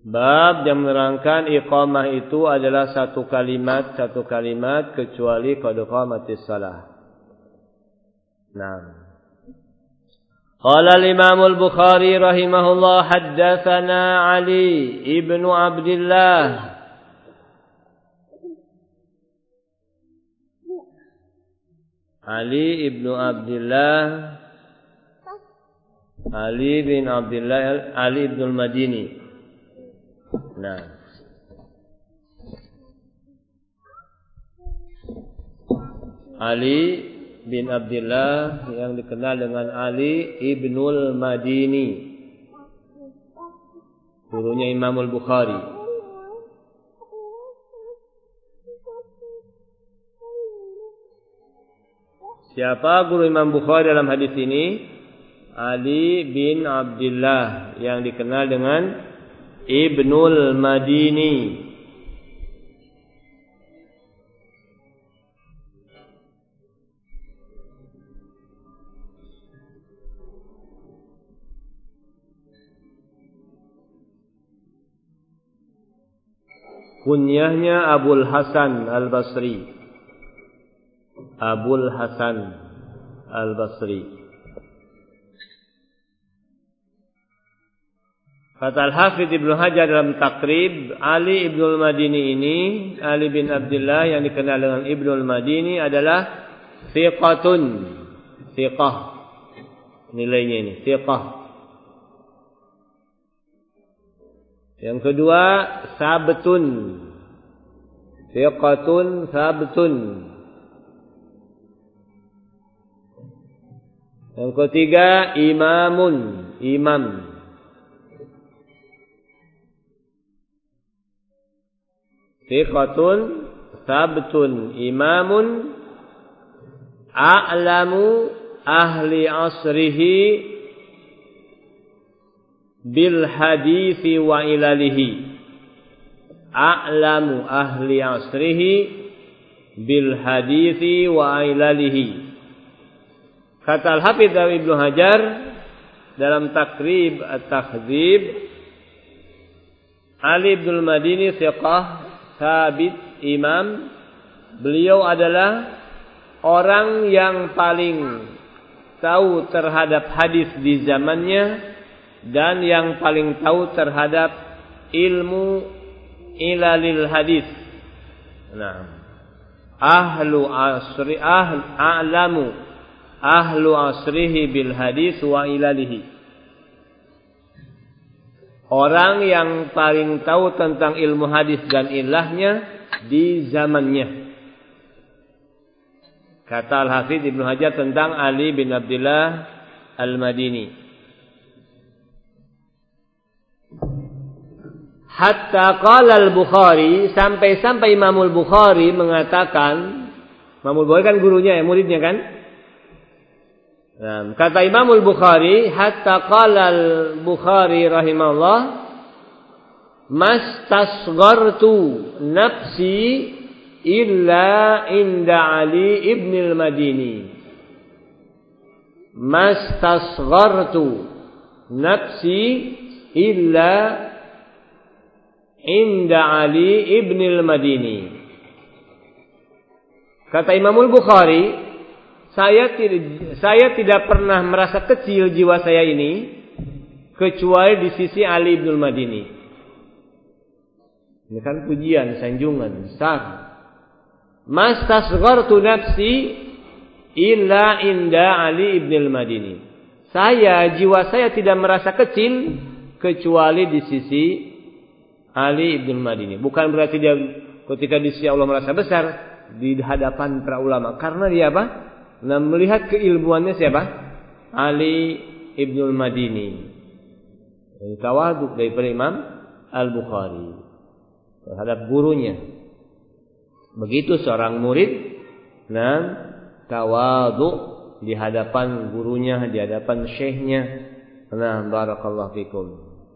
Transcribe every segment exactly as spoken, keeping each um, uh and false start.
Bab yang menerangkan iqamah itu adalah satu kalimat, satu kalimat kecuali qad qamatis shalah. Naam. Qala al-Imam al-Bukhari rahimahullah haddatsana Ali ibnu Abdullah Ali ibnu Abdullah Ali bin Abdullah Ali ibnu al-Madini. Nah, Ali bin Abdullah yang dikenal dengan Ali ibnul Madini, gurunya Imam al-Bukhari. Siapa guru Imam Bukhari dalam hadis ini? Ali bin Abdullah yang dikenal dengan Ibnul Madini. Kunyahnya Abul Hasan Al-Basri. Abul Hasan Al-Basri. Kata Al-Hafidz Ibnu Hajar dalam Taqrib, Ali Ibnul Madini ini, Ali bin Abdullah yang dikenal dengan Ibnul Madini adalah thiqatun. Thiqah. Nilainya ini, thiqah. Yang kedua, sabtun. Thiqatun, sabtun. Yang ketiga, imamun. Imam. Thiqatun, sabtun, imamun, a'lamu ahli asrihi bil hadithi wa ilalihi. A'lamu ahli asrihi bil hadithi wa ilalihi. Kata Al-Hafidz Ibnu Hajar dalam Taqrib At-Tahdhib, Ali Ibnul Madini thiqah, sabit, imam. Beliau adalah orang yang paling tahu terhadap hadis di zamannya dan yang paling tahu terhadap ilmu ilalil hadis. Nah, ahlu asri ahl a'lamu ahlu asrihi bil hadis wa ilalihi. Orang yang paling tahu tentang ilmu hadis dan ilahnya di zamannya. Kata Al-Hafidz Ibnu Hajar tentang Ali bin Abdullah Al-Madini. Hatta qala Al-Bukhari, sampai-sampai Imam Al-Bukhari mengatakan, Imam Al-Bukhari kan gurunya ya, muridnya kan? Nah, kata Imam Al-Bukhari, hatta qala Al-Bukhari rahimahullah, mastasghartu nafsi illa inda Ali ibn al-Madini. Mastasghartu nafsi illa inda Ali ibn al-Madini. Kata Imam Al-Bukhari, Saya tidak, saya tidak pernah merasa kecil jiwa saya ini kecuali di sisi Ali ibnul Madini. Ini kan pujian, sanjungan besar. Mastasghartu nafsi illa inda Ali ibnul Madini. Saya, jiwa saya tidak merasa kecil kecuali di sisi Ali ibnul Madini. Bukan berarti dia ketika di sisi Allah merasa besar di hadapan para ulama. Karena dia apa? Nah, melihat keilmuannya siapa? Ali ibnul Madini. Ini tawaduk daripada Imam Al-Bukhari terhadap gurunya. Begitu seorang murid, nah, tawaduk di hadapan gurunya, di hadapan syekhnya. Nah, barakallahu fikum.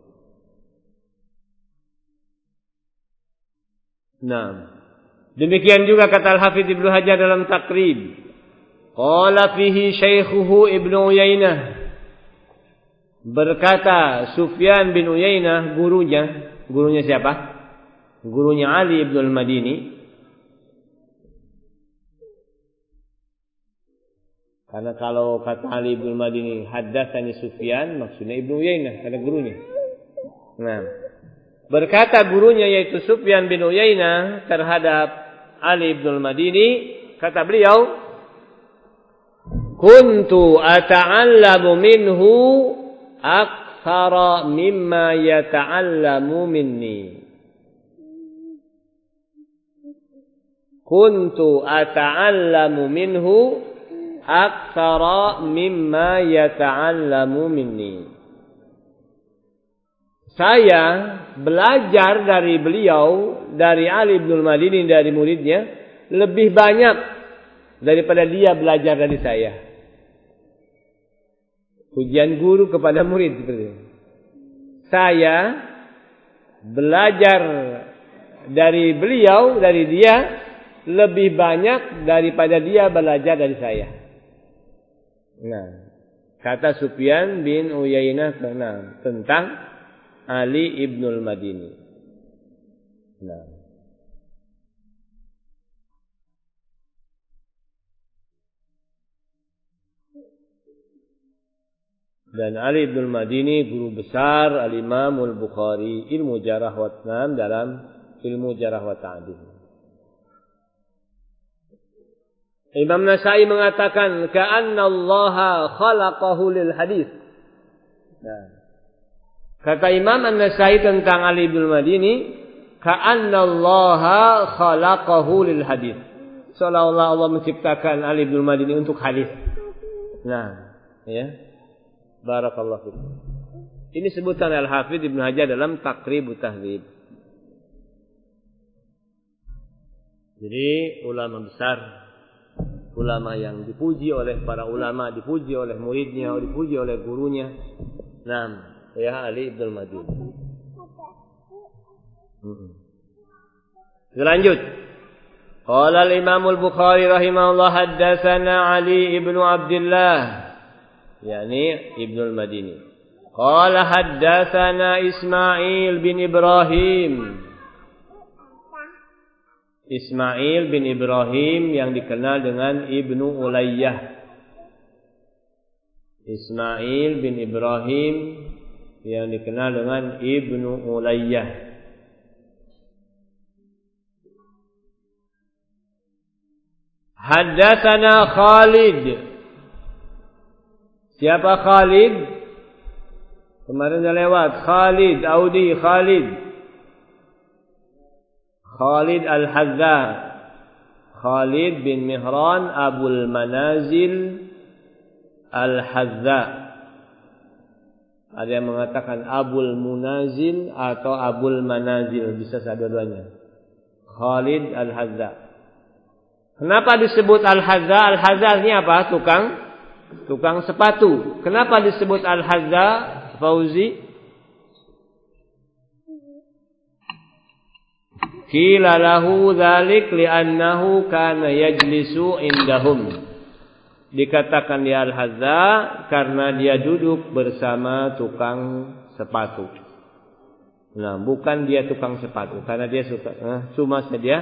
Nah, demikian juga kata Al-Hafidz Ibnu Hajar dalam Taqrib. Qala fihi syaikhuhu Ibnu Uyainah. Berkata Sufyan bin Uyainah, gurunya, Gurunya siapa? Gurunya Ali ibn al-Madini. Karena kalau kata Ali ibn al-Madini haddatsani Sufyan, maksudnya Ibnu Uyainah, kata gurunya. Nah, berkata gurunya yaitu Sufyan bin Uyainah terhadap Ali ibn al-Madini, kata beliau, kuntu ata'allamu minhu aktsara mimma yata'allamu minni. Kuntu ata'allamu minhu aktsara mimma yata'allamu minni. Saya belajar dari beliau, dari Ali ibn al-Madini, dari muridnya, lebih banyak daripada dia belajar dari saya. Ujian guru kepada murid seperti itu. Saya belajar dari beliau, dari dia, lebih banyak daripada dia belajar dari saya. Nah, kata Sufyan bin Uyainah tentang Ali ibn al-Madini. Nah, dan Ali ibn al-Madini guru besar al-Imam al-Bukhari ilmu jarah wa ta'dil dalam ilmu jarah wa ta'dil. Imam Nasai mengatakan ka'anna Allah khalaqahu lil hadis. Nah, kata Imam An-Nasai tentang Ali ibn al-Madini, ka'anna Allah khalaqahu lil hadis. Seolah-olah Allah menciptakan Ali ibn al-Madini untuk hadis. Nah, ya. Barakallahu fikum. Ini sebutan Al-Hafidz Ibnu Hajar dalam Taqribut Tahdzib. Jadi ulama besar, ulama yang dipuji oleh para ulama, dipuji oleh muridnya, dipuji oleh gurunya. Naam, ya Ali ibn al-Madini. Hmm. Lanjut. Qala al-Imam al-Bukhari rahimahullah haddatsana Ali ibn Abdullah yakni Ibnu al-Madini. Qala haddatsana Ismail bin Ibrahim. Ismail bin Ibrahim yang dikenal dengan Ibnu Ulayyah. Ismail bin Ibrahim yang dikenal dengan Ibnu Ulayyah. Haddatsana Khalid. Siapa Khalid? Kemarin dah lewat. Khalid, Audi, Khalid. Khalid Al-Hazza. Khalid bin Mihran Abul Manazil Al-Hazza. Ada yang mengatakan Abul Munazil atau Abul Manazil. Bisa dua-duanya. Khalid Al-Hazza. Kenapa disebut Al-Hazza? Al-Hazza artinya apa? Tukang Tukang sepatu. Kenapa disebut Al-Hazza, Fauzi? Qila lahu dzalik li'annahu kana yajlisu indahum. Dikatakan dia Al-Hazza karena dia duduk bersama tukang sepatu. Nah, bukan dia tukang sepatu karena dia suka eh, cuma saja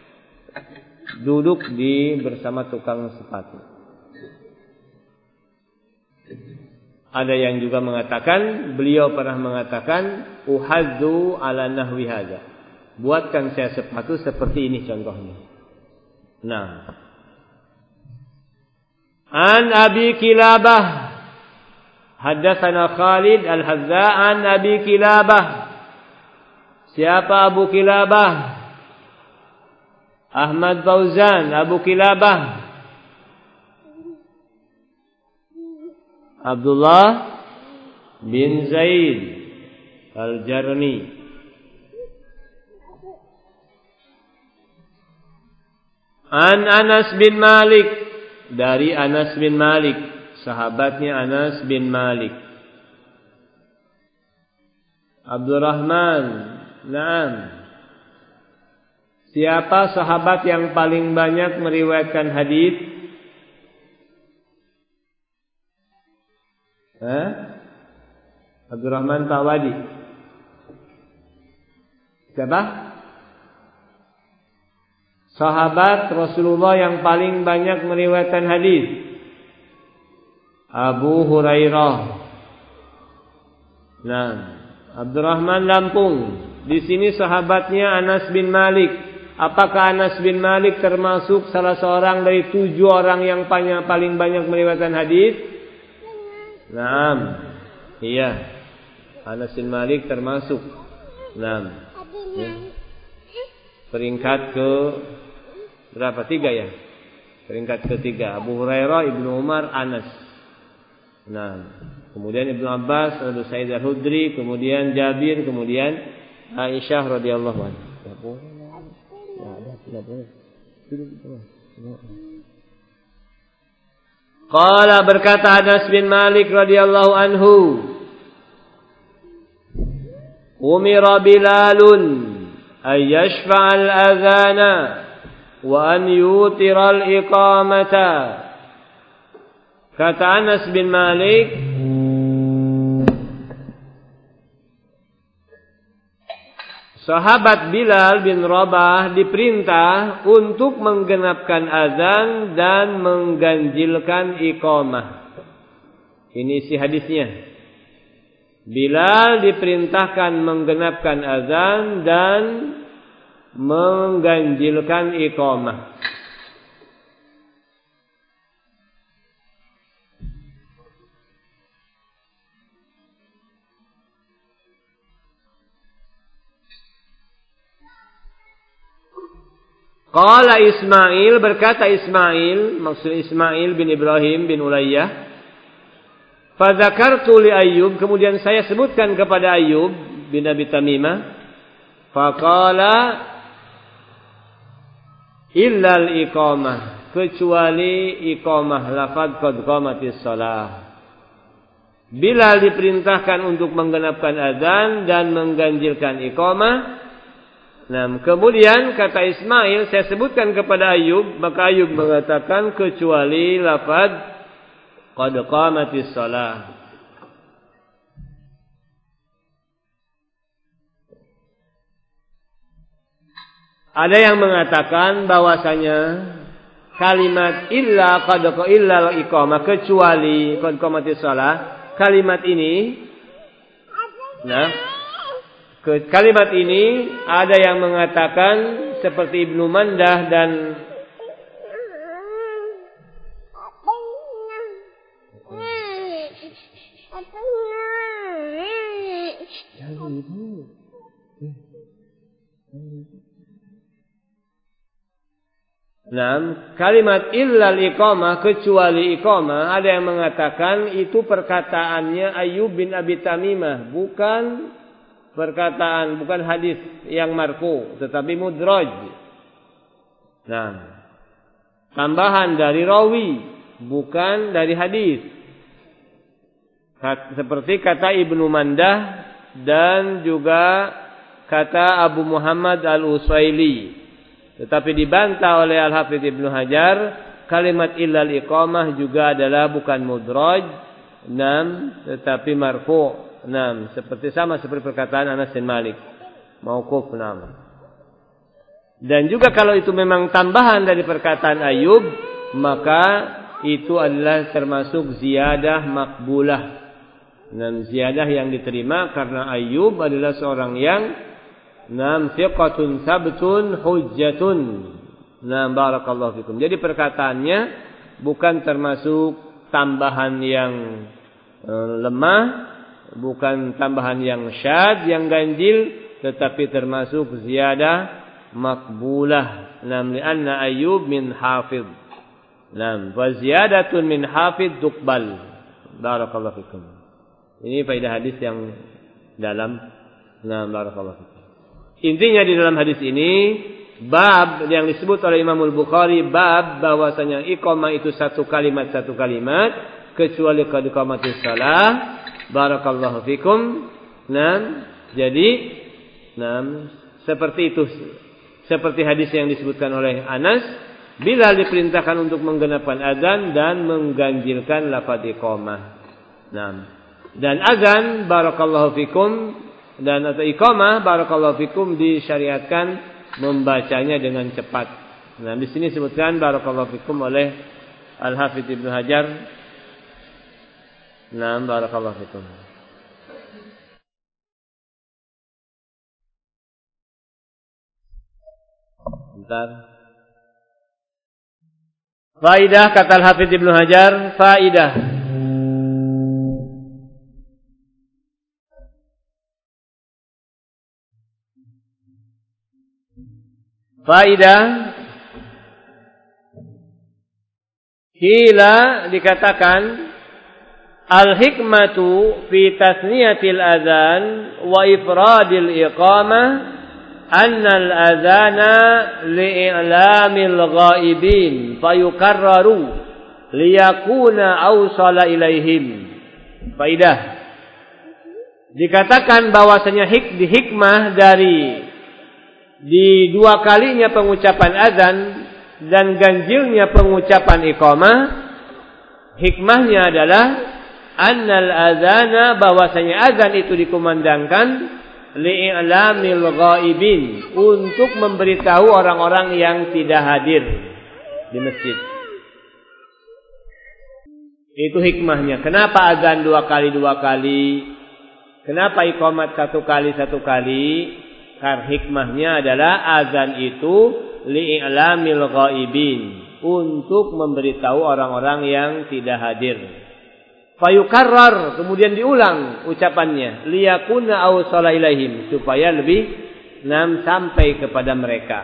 duduk di bersama tukang sepatu. Ada yang juga mengatakan, beliau pernah mengatakan, uhadzu ala nahwi hadza. Buatkan saya sepatu seperti ini contohnya. Nah. An Abi Kilabah. Haddatsana Khalid Al-Hazza an Abi Kilabah. Siapa Abu Kilabah? Ahmad Fauzan, Abu Kilabah. Abdullah bin Zaid Al-Jarmi. An Anas bin Malik, dari Anas bin Malik, sahabatnya Anas bin Malik. Abdurrahman, naam. Siapa sahabat yang paling banyak meriwayatkan hadis? Eh? Abdurrahman Tawadi. Siapa? Sahabat Rasulullah yang paling banyak meriwayatkan hadis. Abu Hurairah. Nah, Abdurrahman Lampung. Di sini sahabatnya Anas bin Malik. Apakah Anas bin Malik termasuk salah seorang dari tujuh orang yang paling banyak meriwayatkan hadis? Naam. Iya. Anas bin Malik termasuk. Naam. Ya. Peringkat ke berapa? Tiga ya? Peringkat ketiga. Abu Hurairah, Ibnu Umar, Anas. Nah, kemudian Ibnu Abbas, Abu Sa'id Al-Khudri, kemudian Jabir, kemudian Aisyah radhiyallahu anha. Qala berkata Anas bin Malik radhiyallahu anhu, umira Bilalun ay yashfa'al adhana wa an yutiral iqamata. Kata Anas bin Malik, sahabat Bilal bin Rabah diperintah untuk menggenapkan azan dan mengganjilkan iqamah. Ini isi hadisnya. Bilal diperintahkan menggenapkan azan dan mengganjilkan iqamah. Qala Ismail, berkata Ismail, maksud Ismail bin Ibrahim bin Ulayyah, fadzakartu li Ayyub, kemudian saya sebutkan kepada Ayyub bin Abi Tamimah, faqala illa al-iqamah, kecuali iqamah, lafaz qad qamatis shalah. Bilal diperintahkan untuk menggenapkan azan dan mengganjilkan iqamah. Nah, kemudian kata Ismail, saya sebutkan kepada Ayyub, maka Ayyub mengatakan kecuali lafaz qad qamatis shalah. Ada yang mengatakan bahwasanya kalimat illa qad illa iqamah, kecuali qad qamatis shalah, kalimat ini, nah, kalimat ini ada yang mengatakan seperti Ibnu Mandah dan Nah, kalimat illal iqamah, kecuali iqamah, ada yang mengatakan itu perkataannya Ayyub bin Abi Tamimah, bukan perkataan, bukan hadis yang marfu, tetapi mudraj. Nah, tambahan dari rawi, bukan dari hadis. Seperti kata Ibnu Mandah dan juga kata Abu Muhammad Al-Usaili. Tetapi dibantah oleh Al-Hafidz Ibnu Hajar, kalimat illal iqamah juga adalah bukan mudraj, nam, tetapi marfu'. Nah, seperti sama seperti perkataan Anas bin Malik, mauquf. Nah, dan juga kalau itu memang tambahan dari perkataan Ayyub, maka itu adalah termasuk ziyadah makbulah. Dan ziyadah yang diterima karena Ayyub adalah seorang yang nam thiqatun sabtun hujjatun. Nah, barakallahu fikum. Jadi perkataannya bukan termasuk tambahan yang uh, lemah, bukan tambahan yang syad, yang ganjil, tetapi termasuk ziyadah makbulah. Nam li'anna Ayyub min hafidh. Nam wa ziyadatun min hafidh tuqbal. Barakallahu fikum. Ini faedah hadis yang dalam. Nam barakallahu fikum. Intinya di dalam hadis ini, bab yang disebut oleh Imam Al-Bukhari, bab bahwasanya iqamah itu satu kalimat satu kalimat, kecuali qad qamatis shalah. Barakallahu fikum. Nah, jadi nah, seperti itu. Seperti hadis yang disebutkan oleh Anas, Bilal diperintahkan untuk menggenapkan azan dan mengganjilkan lafaz iqamah. Nah, dan azan barakallahu fikum dan atau iqamah barakallahu fikum disyariatkan membacanya dengan cepat. Nah, di sini disebutkan barakallahu fikum oleh Al-Hafidz Ibnu Hajar. Nah, barakallahu fikum. Bentar. Faidah kata Al-Hafidz Ibnu Hajar, faidah. Faidah. Kila dikatakan al-hikmatu fi tasniyatil adzan wa ifradil iqamah anna al-adzana li'i'lamil ghaibin fayukarraru liyakuna awsala ilaihim. Faidah. Dikatakan bahwasanya hik di hikmah dari di dua kalinya pengucapan azan dan ganjilnya pengucapan iqamah, hikmahnya adalah annal azana, bahwasanya azan itu dikumandangkan li'i'lamil ghaibin, untuk memberitahu orang-orang yang tidak hadir di masjid. Itu hikmahnya. Kenapa azan dua kali dua kali? Kenapa iqamat satu kali satu kali? Karena hikmahnya adalah azan itu li'i'lamil ghaibin, untuk memberitahu orang-orang yang tidak hadir. Fayukarrar, kemudian diulang ucapannya, liyakuna awsala ilaihim, supaya lebih nam sampai kepada mereka.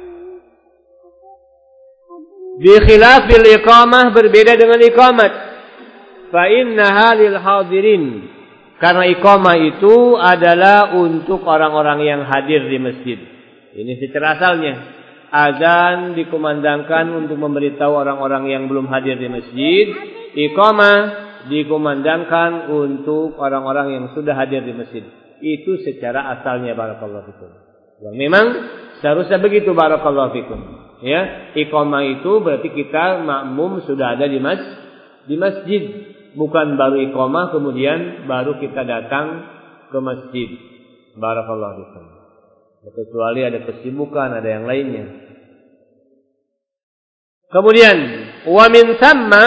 Bi khilafil iqamah, berbeda dengan iqamat. Fa innaha lil hadirin, karena iqamah itu adalah untuk orang-orang yang hadir di masjid. Ini secara asalnya. Azan dikumandangkan untuk memberitahu orang-orang yang belum hadir di masjid. Iqamah dikumandangkan untuk orang-orang yang sudah hadir di masjid. Itu secara asalnya barakallahu fikum. Yang memang seharusnya begitu barakallahu fikum. Ya, iqamah itu berarti kita makmum sudah ada di mas di masjid. Bukan baru iqamah kemudian baru kita datang ke masjid. Barakallahu fikum. Kecuali ada kesibukan, ada yang lainnya. Kemudian, wa min thamma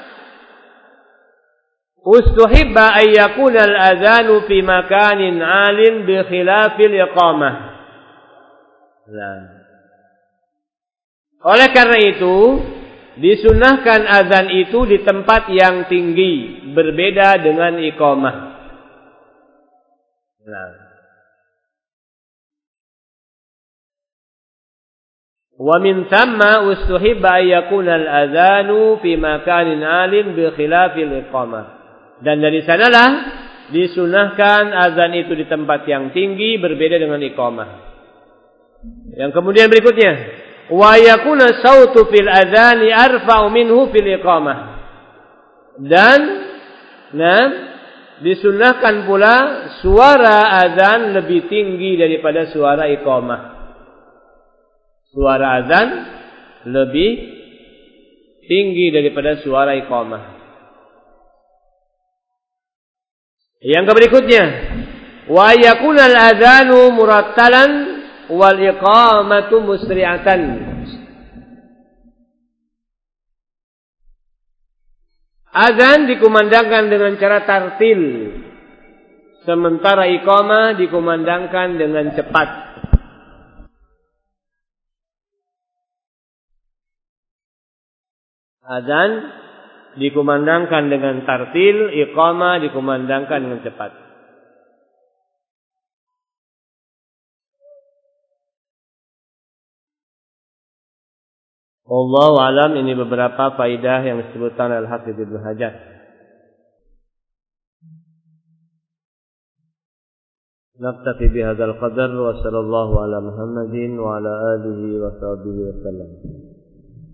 ustuhibba ay yakuna al-adzanu fi makanin 'alin bi khilafil iqamah. Nah. Oleh karena itu, disunahkan azan itu di tempat yang tinggi, berbeda dengan iqamah. Nah. Wa min thamma ustuhibba ay yakuna al-adzanu fi makanin 'alin bi khilafil iqamah. Dan dari sanalah disunahkan azan itu di tempat yang tinggi, berbeda dengan iqamah. Yang kemudian berikutnya, wa yakuna sautu fil adzani arfa'u minhu fil iqamah. Dan nah, disunahkan pula suara azan lebih tinggi daripada suara iqamah. Suara azan lebih tinggi daripada suara iqamah. Yang berikutnya, wa yakuna al-adzanu murattalan wal iqamatu musri'atan. Azan dikumandangkan dengan cara tartil, sementara iqamah dikumandangkan dengan cepat. Azan dikumandangkan dengan tartil, iqamah dikumandangkan dengan cepat. Wallahu alam, ini beberapa faidah yang disebutkan oleh Al-Hafidz Ibnu Hajar. Naktafi bihadzal qadar wa sallallahu ala Muhammadin wa ala alihi wa sahbihi wa sallam.